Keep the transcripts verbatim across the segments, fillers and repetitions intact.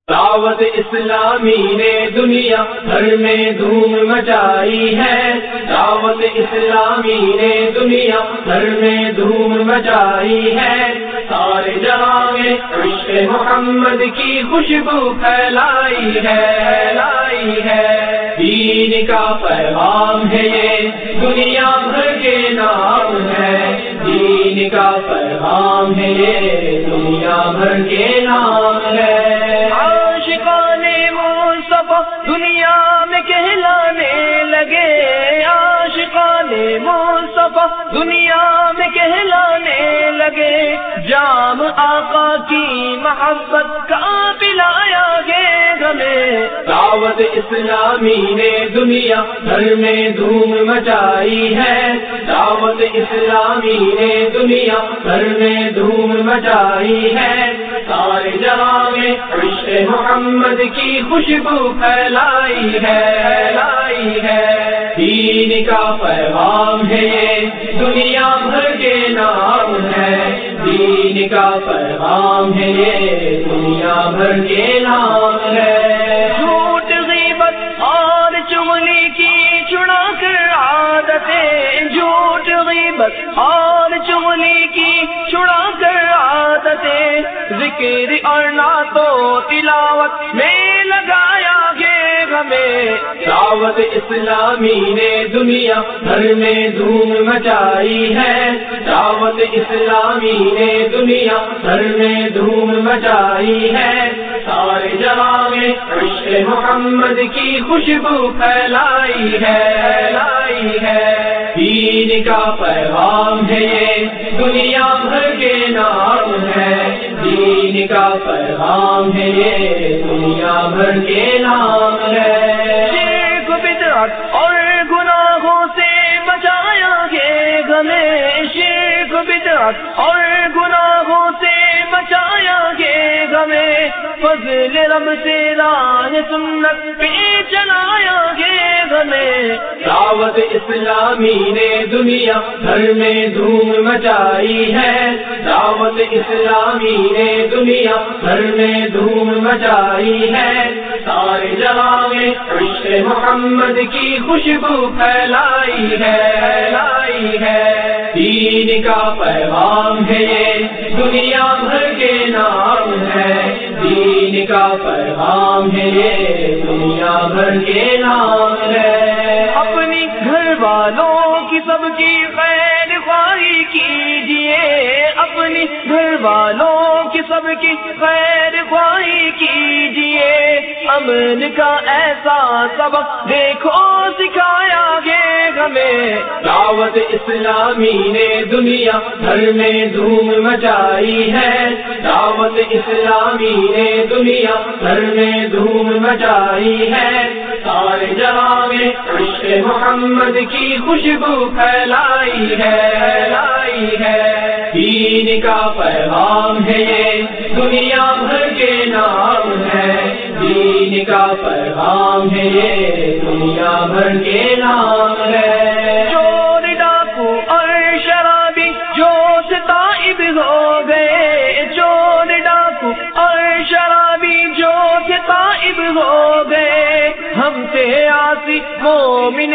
دعوت اسلامی نے دنیا بھر میں دھوم مچائی ہے، دعوت اسلامی نے دنیا بھر میں دھوم مچائی ہے، سارے جہاں میں عشق محمد کی خوشبو پھیلائی ہے لائی ہے، دین کا پیغام ہے یہ دنیا بھر کے نام ہے، دین کا پیغام ہے یہ دنیا بھر کے نام ہے، دنیا میں کہلانے لگے، عاشقان مصطفیٰ دنیا میں کہلانے لگے، جام آقا کی محبت کا پلایا گے ہمیں، دعوت اسلامی نے دنیا بھر میں دھوم مچائی ہے، دعوت اسلامی نے دنیا بھر میں دھوم مچائی ہے، سارے جہاں میں عشق محمد کی خوشبو پھیلائی ہے لائی ہے، دین کا پیغام ہے یہ دنیا بھر کے نام ہے، دین کا پیغام ہے یہ دنیا بھر کے نام ہے، جھوٹ غیبت اور چغلی کی چھڑا کر عادتیں، جھوٹ غیبت اور چغلی کی چھڑا کر عادتیں، ذکر اور نعتو تلاوت میں لگایا گے ہمیں، دعوت اسلامی نے دنیا بھر میں دھوم مچائی ہے، دعوت اسلامی نے دنیا بھر میں دھوم مچائی ہے، سارے جہاں میں عشق محمد کی خوشبو پھیلائی ہے لائی ہے، دین کا پیغام ہے یہ دنیا بھر کے نام ہے، دین کا پیغام ہے یہ دنیا بھر کے نام ہے، شرک بدعت اور گناہوں سے بچایا گے ہمیں، شرک بدعت اور گناہوں سے بچایا گے ہمیں، فضل رب سے راہ سنت پہ چلایا گے ہمیں، دعوت اسلامی نے دنیا بھر میں دھوم مچائی ہے، دعوت اسلامی نے دنیا بھر میں دھوم مچائی ہے، سارے جہاں میں عشق محمد کی خوشبو پھیلائی ہے لائی ہے، دین کا پیغام ہے یہ دنیا بھر کے نام ہے، دین کا پیغام ہے یہ دنیا بھر کے نام ہے، اپنی گھر والوں کی سب کی خیر خواہی کیجیے، اپنی گھر والوں کی سب کی خیر خواہی کیجیے، امن کا ایسا سبق دیکھو سکھایا گے ہمیں، دعوت اسلامی نے دنیا بھر میں دھوم مچائی ہے، دعوت اسلامی نے دنیا بھر میں دھوم مچائی ہے، سارے جہاں میں عشق محمد کی خوشبو پھیلائی ہے لائی ہے، دین کا پیغام ہے یہ دنیا بھر کے نام ہے، دین کا پیغام ہے یہ دنیا بھر کے نام ہے، چور ڈاکو اور شرابی جو تائب ہو گئے، چور ڈاکو اور شرابی جو تائب ہو گئے، ہم سے آسی مومن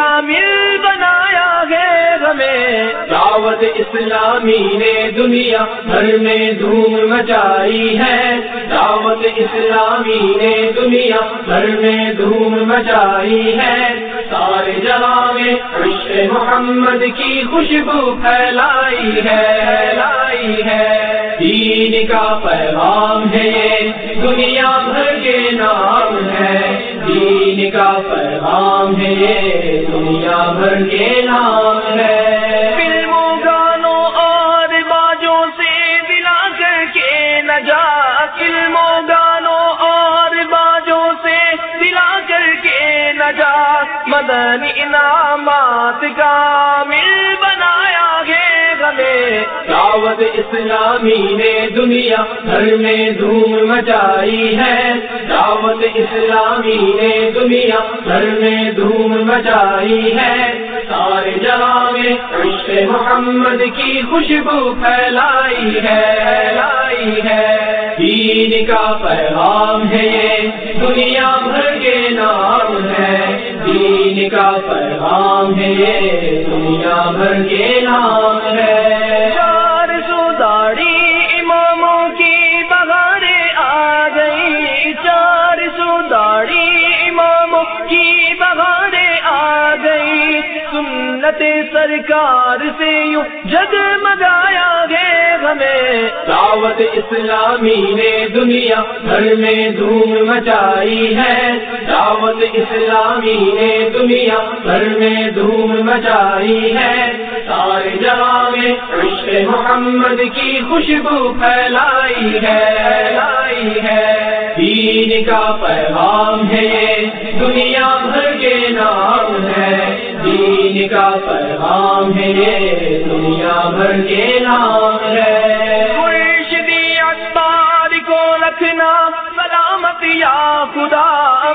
کامل بنایا ہے ہمیں، دعوت اسلامی نے دنیا بھر میں دھوم مچائی ہے، دعوت اسلامی نے دنیا بھر میں دھوم مچائی ہے، سارے جہاں میں عشق محمد کی خوشبو پھیلائی ہے لائی ہے، دین کا پیغام ہے یہ دنیا بھر کے نام ہے، دین کا پیغام ہے یہ دنیا بھر کے نام ہے، فلموں گانوں اور باجوں سے دلا کر کے نجات، فلموں گانوں اور باجوں سے دلا کر کے نجات، مدنی انعامات کامل بنایا گے ہمیں، دعوت اسلامی نے دنیا بھر میں دھوم مچائی ہے، دعوت اسلامی نے دنیا بھر میں دھوم مچائی ہے، سارے جہاں میں عشق محمد کی خوشبو پھیلائی ہے لائی ہے، دین کا پیغام ہے یہ دنیا بھر کے نام ہے، دین کا پیغام ہے یہ دنیا بھر کے نام ہے۔ چار سو داڑھی اماموں کی بہاریں آ گئی، چار سو داڑھی اماموں کی بہاریں آ گئی، سنت سرکار سے یوں جگمگایا گے ہمیں، دعوت اسلامی نے دنیا بھر میں دھوم مچائی ہے، دعوت اسلامی نے دنیا بھر میں دھوم مچائی ہے، سارے جہاں میں عشق محمد کی خوشبو پھیلائی ہے، پھیلائی ہے۔ دین کا پیغام ہے یہ دنیا بھر کے نام ہے، دین کا پیغام ہے یہ دنیا بھر کے نام ہے۔ مرشدی اخبار کو رکھنا سلامت یا خدا،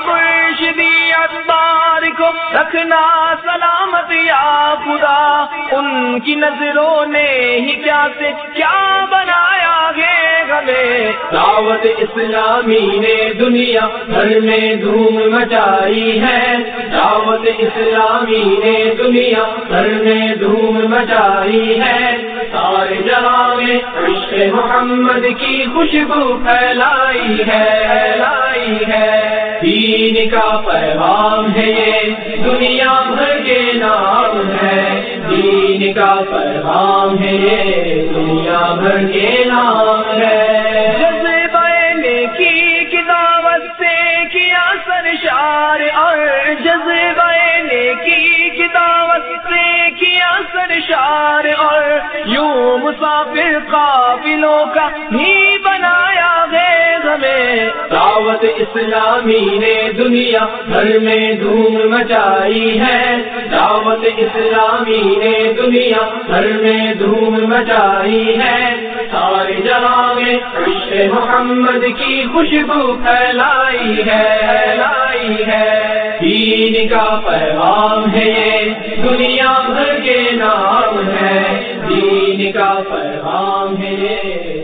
مرشدی اخبار کو رکھنا سلامت یا خدا، ان کی نظروں نے ہی کیا سے کیا بنایا ہے ہمیں، دعوت اسلامی نے دنیا بھر میں دھوم مچائی ہے، دعوت اسلامی نے دنیا بھر میں دھوم مچائی ہے، سارے جہاں میں عشق محمد کی خوشبو پھیلائی ہے، پھیلائی ہے۔ دین کا پیغام ہے یہ دنیا بھر کے نام ہے، دین کا پیغام ہے یہ دنیا بھر کے نام ہے۔ جذبہ نیکی کی دعوت سے کیا سرشار، اور جذبہ نیکی کی دعوت سے کیا سرشار، اور یوں مسافر قافلوں کا بھی بنایا ہے ہمیں، دعوت اسلامی نے دنیا بھر میں دھوم مچائی ہے، دعوت اسلامی نے دنیا بھر میں دھوم مچائی ہے، سارے جہاں میں عشق محمد کی خوشبو پھیلائی ہے، پھیلائی ہے۔ دین کا پیغام ہے یہ دنیا بھر کے نام ہے، دین کا پیغام ہے یہ